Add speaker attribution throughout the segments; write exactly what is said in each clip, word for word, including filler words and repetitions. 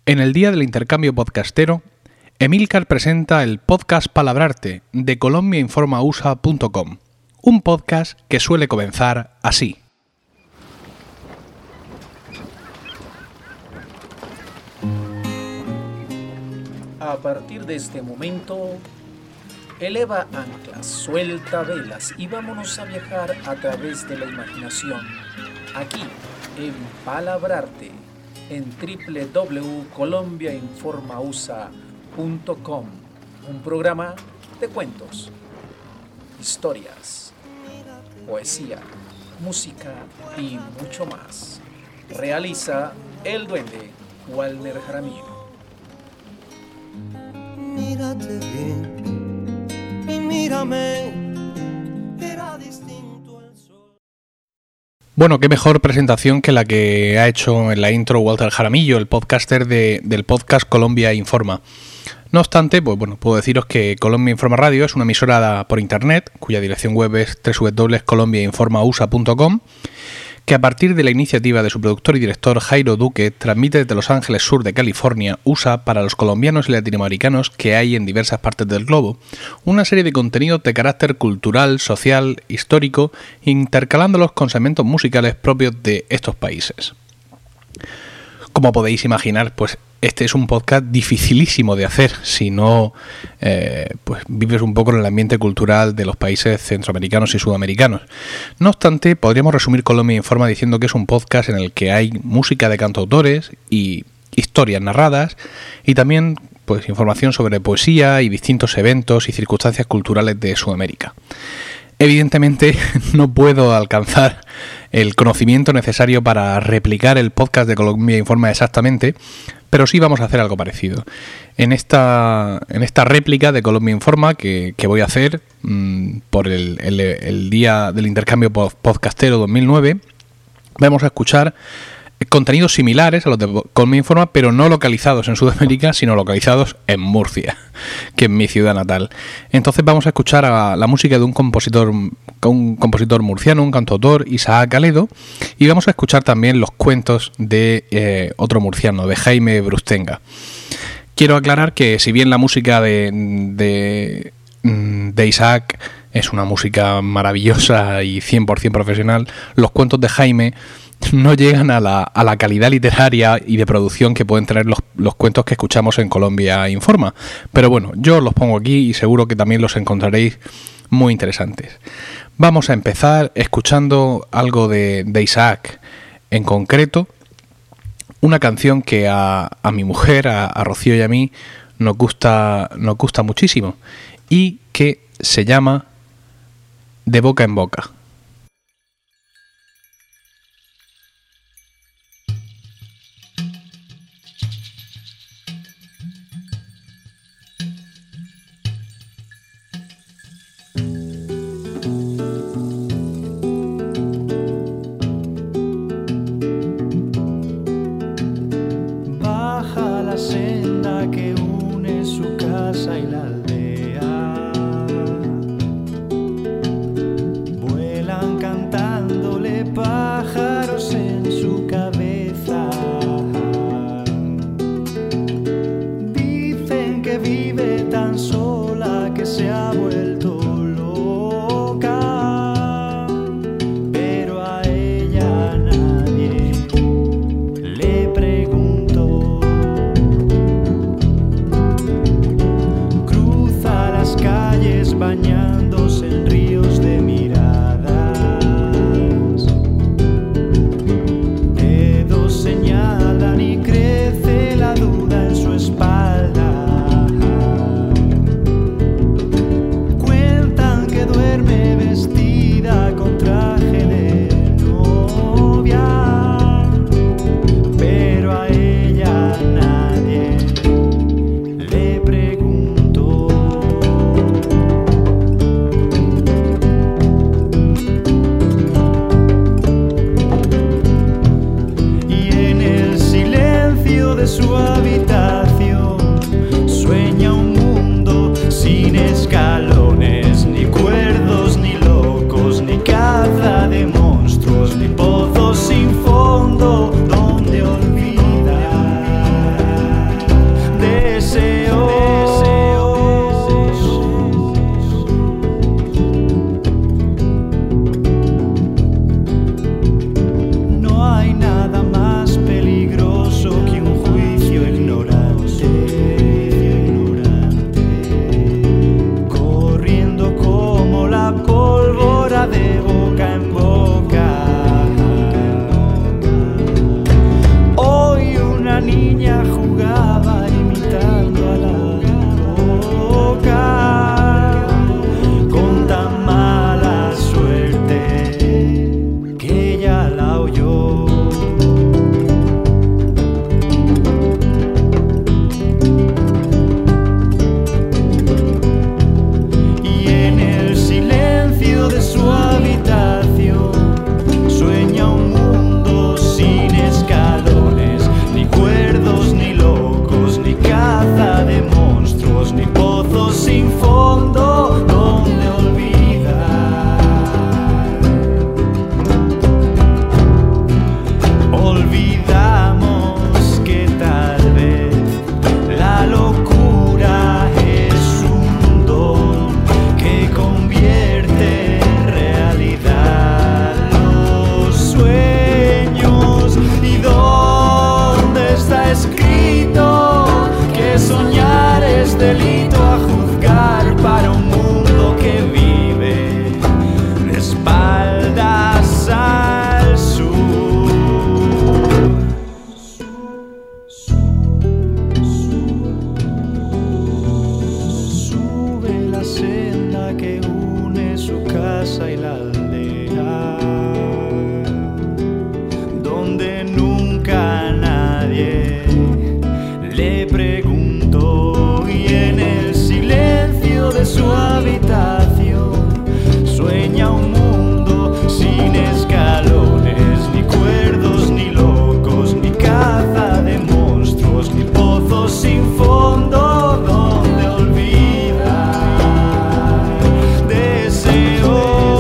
Speaker 1: En el Día del Intercambio Podcastero, Emilcar presenta el podcast Palabrarte de colombia informa u s a punto com, un podcast que suele comenzar así.
Speaker 2: A partir de este momento, eleva anclas, suelta velas y vámonos a viajar a través de la imaginación. Aquí, en Palabrarte, en doble u doble u doble u punto colombia informa u s a punto com, un programa de cuentos, historias, poesía, música y mucho más. Realiza el duende Walner Jaramillo.
Speaker 3: Mírate bien y mírame, era distinto el sol.
Speaker 1: Bueno, qué mejor presentación que la que ha hecho en la intro Walter Jaramillo, el podcaster de, del podcast Colombia Informa. No obstante, pues bueno, puedo deciros que Colombia Informa Radio es una emisora por internet, cuya dirección web es doble u doble u doble u punto colombia informa u s a punto com, que a partir de la iniciativa de su productor y director Jairo Duque transmite desde Los Ángeles Sur de California, U S A, para los colombianos y latinoamericanos que hay en diversas partes del globo, una serie de contenidos de carácter cultural, social, histórico, intercalándolos con segmentos musicales propios de estos países. Como podéis imaginar, pues este es un podcast dificilísimo de hacer si no eh, pues vives un poco en el ambiente cultural de los países centroamericanos y sudamericanos. No obstante, podríamos resumir Colombia Informa diciendo que es un podcast en el que hay música de cantautores y historias narradas y también pues información sobre poesía y distintos eventos y circunstancias culturales de Sudamérica. Evidentemente no puedo alcanzar el conocimiento necesario para replicar el podcast de Colombia Informa exactamente, pero sí vamos a hacer algo parecido. En esta, en esta réplica de Colombia Informa que, que voy a hacer mmm, por el, el, el Día del Intercambio Podcastero dos mil nueve, vamos a escuchar contenidos similares a los de Colombia Informa, pero no localizados en Sudamérica, sino localizados en Murcia, que es mi ciudad natal. Entonces vamos a escuchar a la música de un compositor, un compositor murciano, un cantautor, Isaac Aledo, y vamos a escuchar también los cuentos de eh, otro murciano, de Jaime Brustenga. Quiero aclarar que si bien la música de, de, de Isaac es una música maravillosa y cien por ciento profesional, los cuentos de Jaime no llegan a la, a la calidad literaria y de producción que pueden tener los, los cuentos que escuchamos en Colombia Informa. Pero bueno, yo los pongo aquí y seguro que también los encontraréis muy interesantes. Vamos a empezar escuchando algo de, de Isaac, en concreto una canción que a, a mi mujer, a, a Rocío y a mí nos gusta, nos gusta muchísimo y que se llama De boca en boca.
Speaker 3: Senda que une su casa y la aldea, vuelan cantándole pájaros en su cabeza. Dicen que vive tan sola que se ha vuelto loca, pero a ella nadie le preguntó. Le pregunto y en el silencio de su habitación sueña un mundo sin escalones, ni cuerdos, ni locos, ni caza de monstruos, ni pozos sin fondo donde olvidar deseos.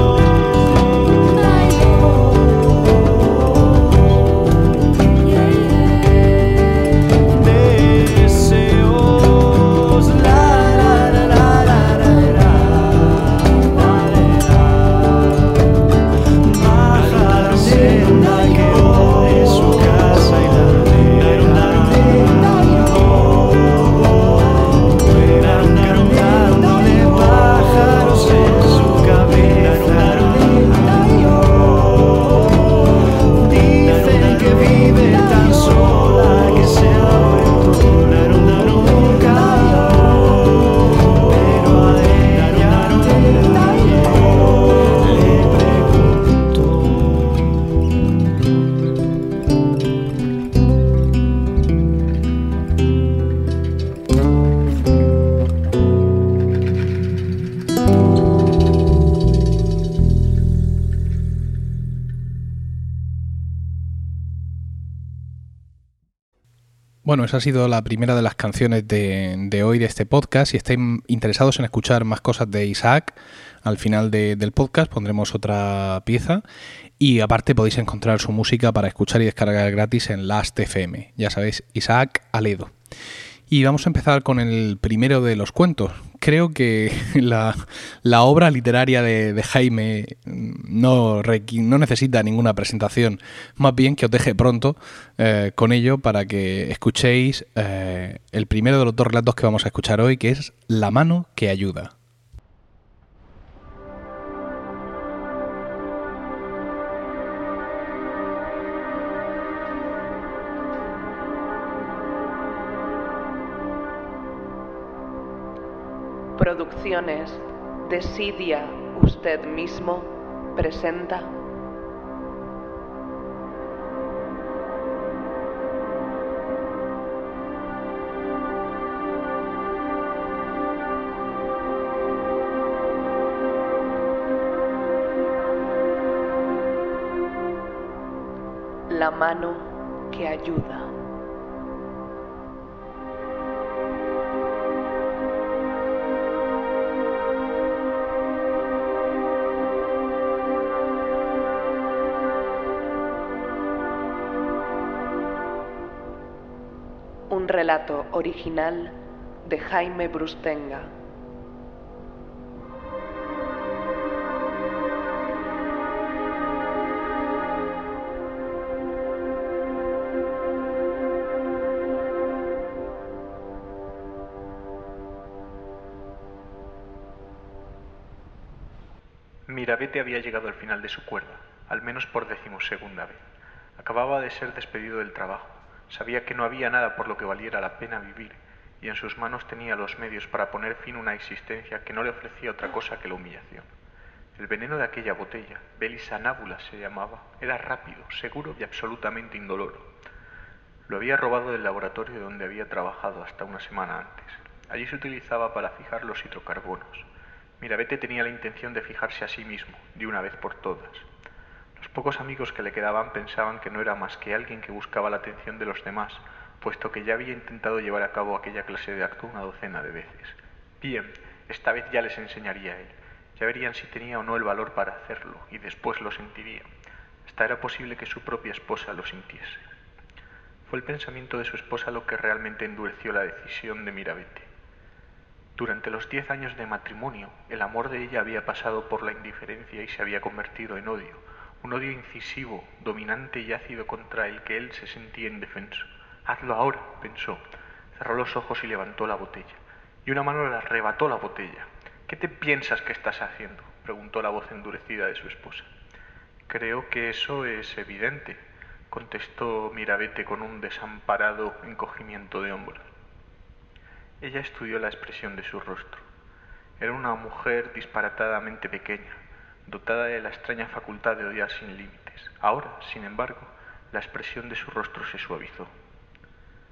Speaker 1: Bueno, esa ha sido la primera de las canciones de, de hoy de este podcast. Si estáis interesados en escuchar más cosas de Isaac, al final de, del podcast pondremos otra pieza. Y aparte podéis encontrar su música para escuchar y descargar gratis en Last punto F M. Ya sabéis, Isaac Aledo. Y vamos a empezar con el primero de los cuentos. Creo que la, la obra literaria de, de Jaime no, no necesita ninguna presentación, más bien que os deje pronto eh, con ello para que escuchéis eh, el primero de los dos relatos que vamos a escuchar hoy, que es La mano que ayuda.
Speaker 4: Producciones Decidia Usted Mismo presenta La mano que ayuda. Un relato original de Jaime Brustenga.
Speaker 5: Mirabete había llegado al final de su cuerda, al menos por decimosegunda vez. Acababa de ser despedido del trabajo. Sabía que no había nada por lo que valiera la pena vivir, y en sus manos tenía los medios para poner fin a una existencia que no le ofrecía otra cosa que la humillación. El veneno de aquella botella, Belis anábula se llamaba, era rápido, seguro y absolutamente indoloro. Lo había robado del laboratorio donde había trabajado hasta una semana antes. Allí se utilizaba para fijar los hidrocarbonos. Mirabete tenía la intención de fijarse a sí mismo, de una vez por todas. Los pocos amigos que le quedaban pensaban que no era más que alguien que buscaba la atención de los demás, puesto que ya había intentado llevar a cabo aquella clase de acto una docena de veces. Bien, esta vez ya les enseñaría a él. Ya verían si tenía o no el valor para hacerlo, y después lo sentiría. Hasta era posible que su propia esposa lo sintiese. Fue el pensamiento de su esposa lo que realmente endureció la decisión de Mirabete. Durante los diez años de matrimonio, el amor de ella había pasado por la indiferencia y se había convertido en odio. Un odio incisivo, dominante y ácido contra el que él se sentía indefenso. «Hazlo ahora», pensó. Cerró los ojos y levantó la botella. Y una mano le arrebató la botella. «¿Qué te piensas que estás haciendo?», preguntó la voz endurecida de su esposa. «Creo que eso es evidente», contestó Mirabete con un desamparado encogimiento de hombros. Ella estudió la expresión de su rostro. Era una mujer disparatadamente pequeña, dotada de la extraña facultad de odiar sin límites. Ahora, sin embargo, la expresión de su rostro se suavizó. «Nunca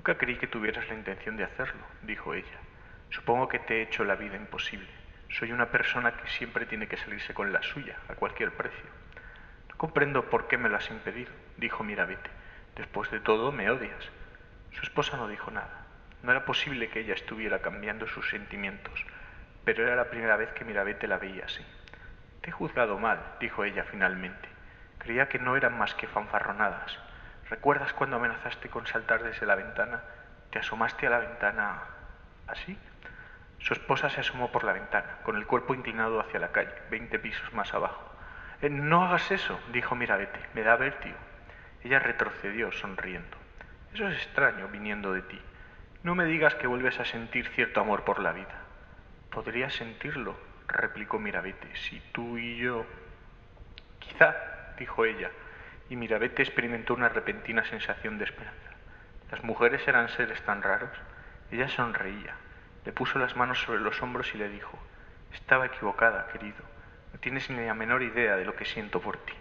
Speaker 5: Nunca creí que tuvieras la intención de hacerlo, dijo ella. Supongo que te he hecho la vida imposible. Soy una persona que siempre tiene que salirse con la suya, a cualquier precio. No comprendo por qué me lo has impedido, dijo Miravete. Después de todo, me odias. Su esposa no dijo nada. No era posible que ella estuviera cambiando sus sentimientos, pero era la primera vez que Miravete la veía así. Te he juzgado mal, dijo ella finalmente. Creía que no eran más que fanfarronadas. ¿Recuerdas cuando amenazaste con saltar desde la ventana? ¿Te asomaste a la ventana así? Su esposa se asomó por la ventana, con el cuerpo inclinado hacia la calle, veinte pisos más abajo. Eh, no hagas eso, dijo Miravete, me da vértigo. Ella retrocedió, sonriendo. Eso es extraño, viniendo de ti. No me digas que vuelves a sentir cierto amor por la vida. Podría sentirlo, replicó Miravete, si tú y yo... Quizá, dijo ella, y Miravete experimentó una repentina sensación de esperanza. Las mujeres eran seres tan raros. Ella sonreía, le puso las manos sobre los hombros y le dijo: estaba equivocada, querido. No tienes ni la menor idea de lo que siento por ti.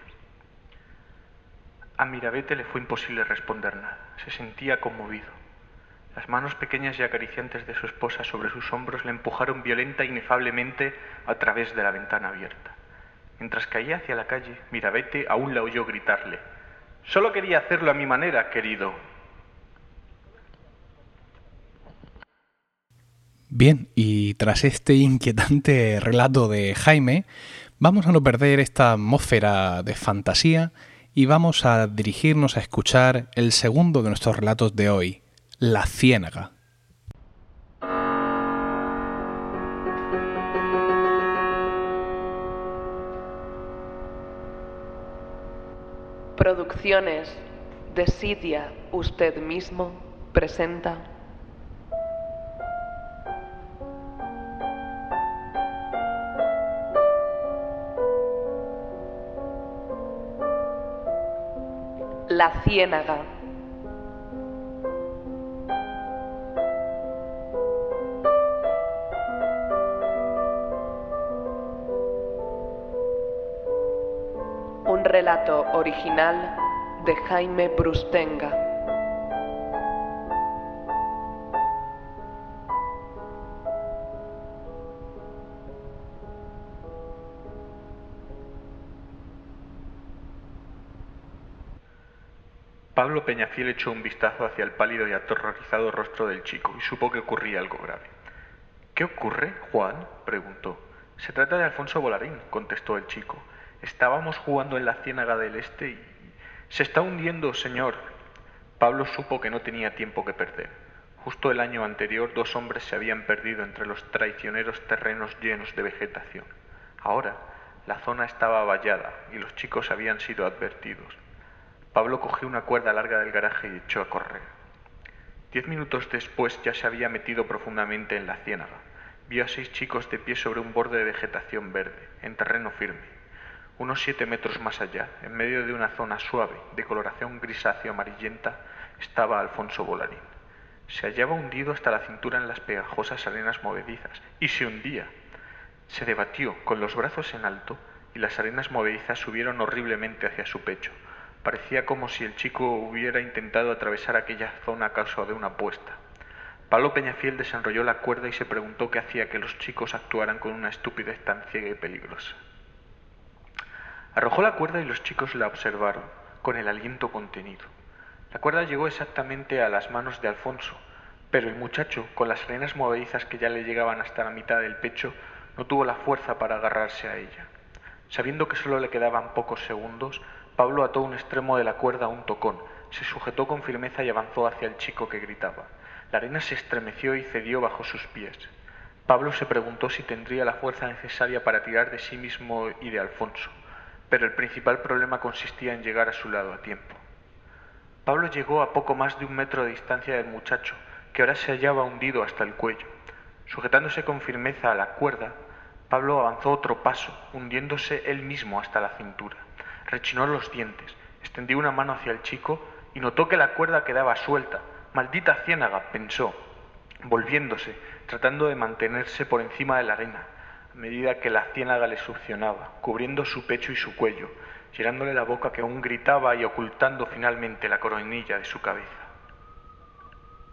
Speaker 5: A Miravete le fue imposible responder nada. Se sentía conmovido. Las manos pequeñas y acariciantes de su esposa sobre sus hombros le empujaron violenta e inefablemente a través de la ventana abierta. Mientras caía hacia la calle, Miravete aún la oyó gritarle: «Solo quería hacerlo a mi manera, querido».
Speaker 1: Bien, y tras este inquietante relato de Jaime, vamos a no perder esta atmósfera de fantasía y vamos a dirigirnos a escuchar el segundo de nuestros relatos de hoy, La Ciénaga.
Speaker 4: Producciones Decidia Usted Mismo presenta La Ciénaga. Un relato original de Jaime Brustenga.
Speaker 5: Pablo Peñafiel echó un vistazo hacia el pálido y aterrorizado rostro del chico y supo que ocurría algo grave. «¿Qué ocurre, Juan?», preguntó. «Se trata de Alfonso Volarín», contestó el chico. «Estábamos jugando en la Ciénaga del Este y... se está hundiendo, señor». Pablo supo que no tenía tiempo que perder. Justo el año anterior dos hombres se habían perdido entre los traicioneros terrenos llenos de vegetación. Ahora la zona estaba vallada y los chicos habían sido advertidos. Pablo cogió una cuerda larga del garaje y echó a correr. Diez minutos después ya se había metido profundamente en la ciénaga. Vio a seis chicos de pie sobre un borde de vegetación verde, en terreno firme. Unos siete metros más allá, en medio de una zona suave, de coloración grisáceo amarillenta, estaba Alfonso Volarín. Se hallaba hundido hasta la cintura en las pegajosas arenas movedizas, y se hundía. Se debatió con los brazos en alto, y las arenas movedizas subieron horriblemente hacia su pecho. Parecía como si el chico hubiera intentado atravesar aquella zona a causa de una apuesta. Pablo Peñafiel desenrolló la cuerda y se preguntó qué hacía que los chicos actuaran con una estupidez tan ciega y peligrosa. Arrojó la cuerda y los chicos la observaron, con el aliento contenido. La cuerda llegó exactamente a las manos de Alfonso, pero el muchacho, con las arenas movedizas que ya le llegaban hasta la mitad del pecho, no tuvo la fuerza para agarrarse a ella. Sabiendo que solo le quedaban pocos segundos, Pablo ató un extremo de la cuerda a un tocón, se sujetó con firmeza y avanzó hacia el chico que gritaba. La arena se estremeció y cedió bajo sus pies. Pablo se preguntó si tendría la fuerza necesaria para tirar de sí mismo y de Alfonso, pero el principal problema consistía en llegar a su lado a tiempo. Pablo llegó a poco más de un metro de distancia del muchacho, que ahora se hallaba hundido hasta el cuello. Sujetándose con firmeza a la cuerda, Pablo avanzó otro paso, hundiéndose él mismo hasta la cintura. Rechinó los dientes, extendió una mano hacia el chico y notó que la cuerda quedaba suelta. «Maldita ciénaga», pensó, volviéndose, tratando de mantenerse por encima de la arena, a medida que la ciénaga le succionaba, cubriendo su pecho y su cuello, llenándole la boca que aún gritaba y ocultando finalmente la coronilla de su cabeza.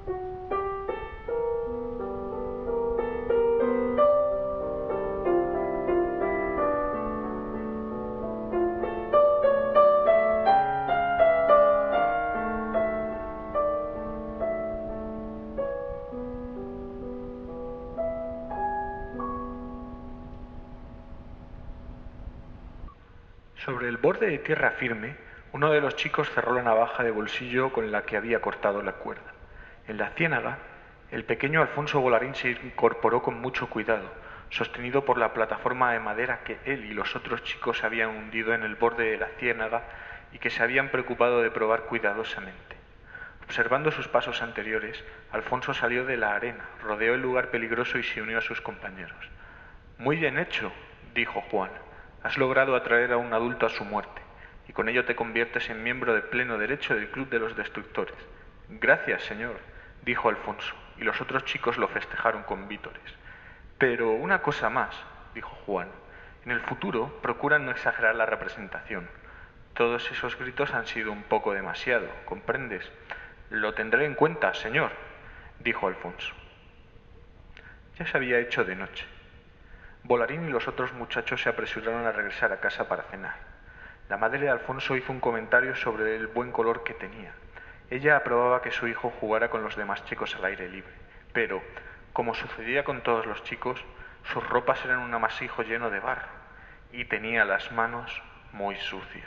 Speaker 5: Sobre el borde de tierra firme, uno de los chicos cerró la navaja de bolsillo con la que había cortado la cuerda. En la ciénaga, el pequeño Alfonso Volarín se incorporó con mucho cuidado, sostenido por la plataforma de madera que él y los otros chicos habían hundido en el borde de la ciénaga y que se habían preocupado de probar cuidadosamente. Observando sus pasos anteriores, Alfonso salió de la arena, rodeó el lugar peligroso y se unió a sus compañeros. «Muy bien hecho», dijo Juan. «Has logrado atraer a un adulto a su muerte, y con ello te conviertes en miembro de pleno derecho del Club de los Destructores». «Gracias, señor», dijo Alfonso, y los otros chicos lo festejaron con vítores. «Pero una cosa más», dijo Juan. «En el futuro procuran no exagerar la representación. Todos esos gritos han sido un poco demasiado, ¿comprendes?» «Lo tendré en cuenta, señor», dijo Alfonso. Ya se había hecho de noche. Volarín y los otros muchachos se apresuraron a regresar a casa para cenar. La madre de Alfonso hizo un comentario sobre el buen color que tenía. Ella aprobaba que su hijo jugara con los demás chicos al aire libre, pero, como sucedía con todos los chicos, sus ropas eran un amasijo lleno de barro y tenía las manos muy sucias.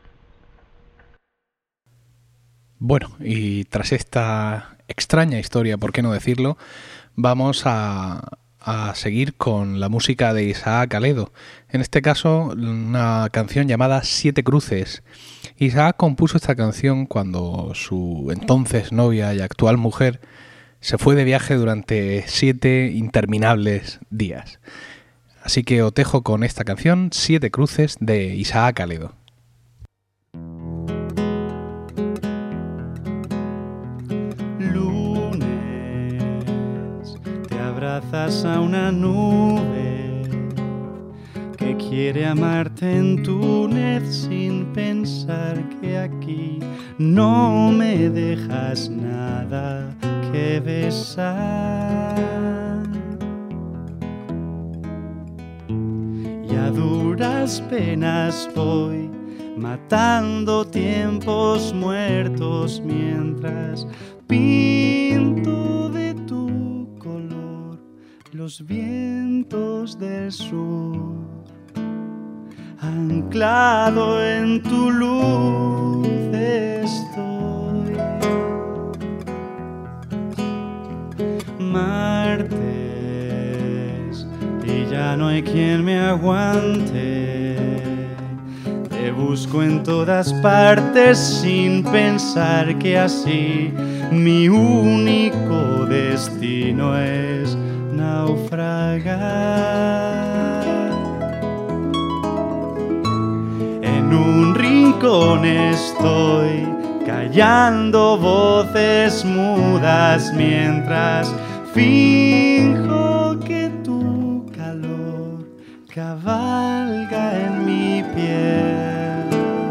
Speaker 1: Bueno, y tras esta extraña historia, por qué no decirlo, vamos a, a seguir con la música de Isaac Aledo. En este caso, una canción llamada Siete Cruces. Isaac compuso esta canción cuando su entonces novia y actual mujer se fue de viaje durante siete interminables días. Así que os dejo con esta canción, Siete Cruces, de Isaac Aledo.
Speaker 3: Abrazas a una nube que quiere amarte en Túnez sin pensar que aquí no me dejas nada que besar. Y a duras penas voy matando tiempos muertos mientras pinto de tu color los vientos del sur. Anclado en tu luz estoy. Martes, y ya no hay quien me aguante. Te busco en todas partes sin pensar que así mi único destino es naufragar. En un rincón estoy callando voces mudas mientras finjo que tu calor cabalga en mi piel.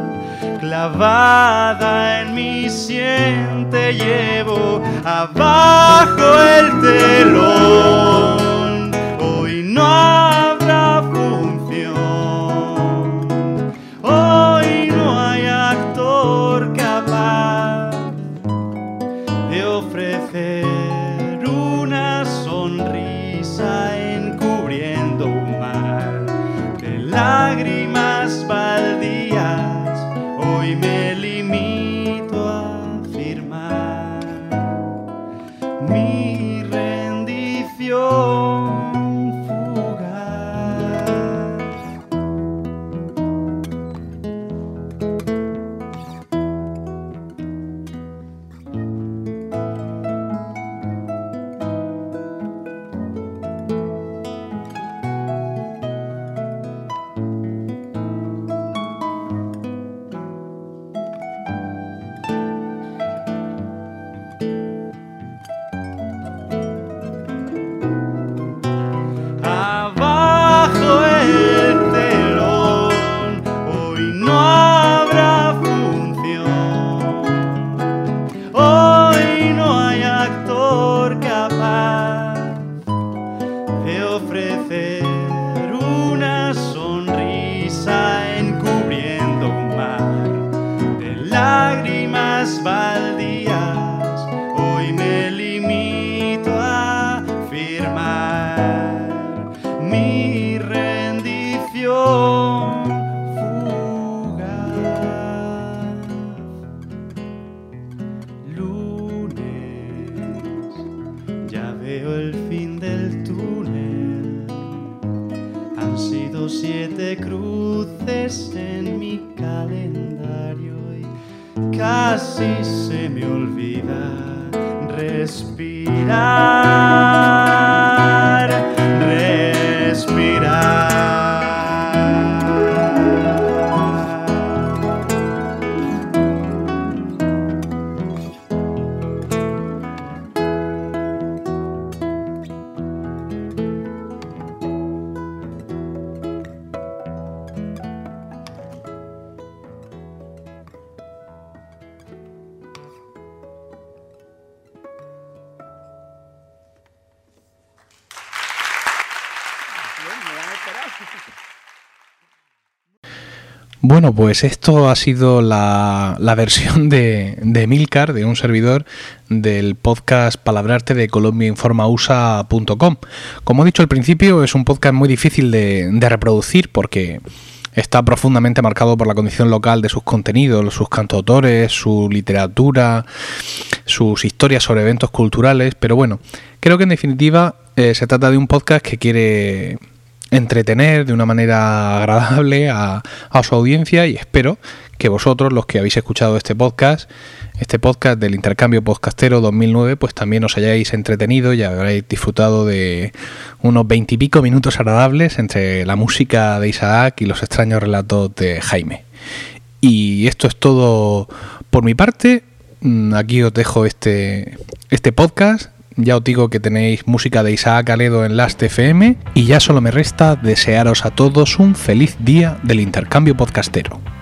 Speaker 3: Clavada en mi sien te llevo abajo el telón. Hoy no habrá función. Hoy no hay actor capaz de ofrecer una sonrisa encubriendo un mar de lágrimas baldías. Hoy me limito a firmar mi rendición fugaz. veo el fin del túnel. Han sido siete cruces en mi calendario y casi se me olvida respirar, respirar.
Speaker 1: Bueno, pues esto ha sido la, la versión de, de Emilcar, de un servidor, del podcast Palabrarte de colombia informa u s a punto com. Como he dicho al principio, es un podcast muy difícil de, de reproducir porque está profundamente marcado por la condición local de sus contenidos, sus cantautores, su literatura, sus historias sobre eventos culturales, pero bueno, creo que en definitiva eh, se trata de un podcast que quiere entretener de una manera agradable a, a su audiencia, y espero que vosotros, los que habéis escuchado este podcast, este podcast del Intercambio Podcastero dos mil nueve, pues también os hayáis entretenido y habréis disfrutado de unos veintipico minutos agradables entre la música de Isaac y los extraños relatos de Jaime. Y esto es todo por mi parte. Aquí os dejo este, este podcast. Ya os digo que tenéis música de Isaac Aledo en Last F M y ya solo me resta desearos a todos un feliz día del Intercambio Podcastero.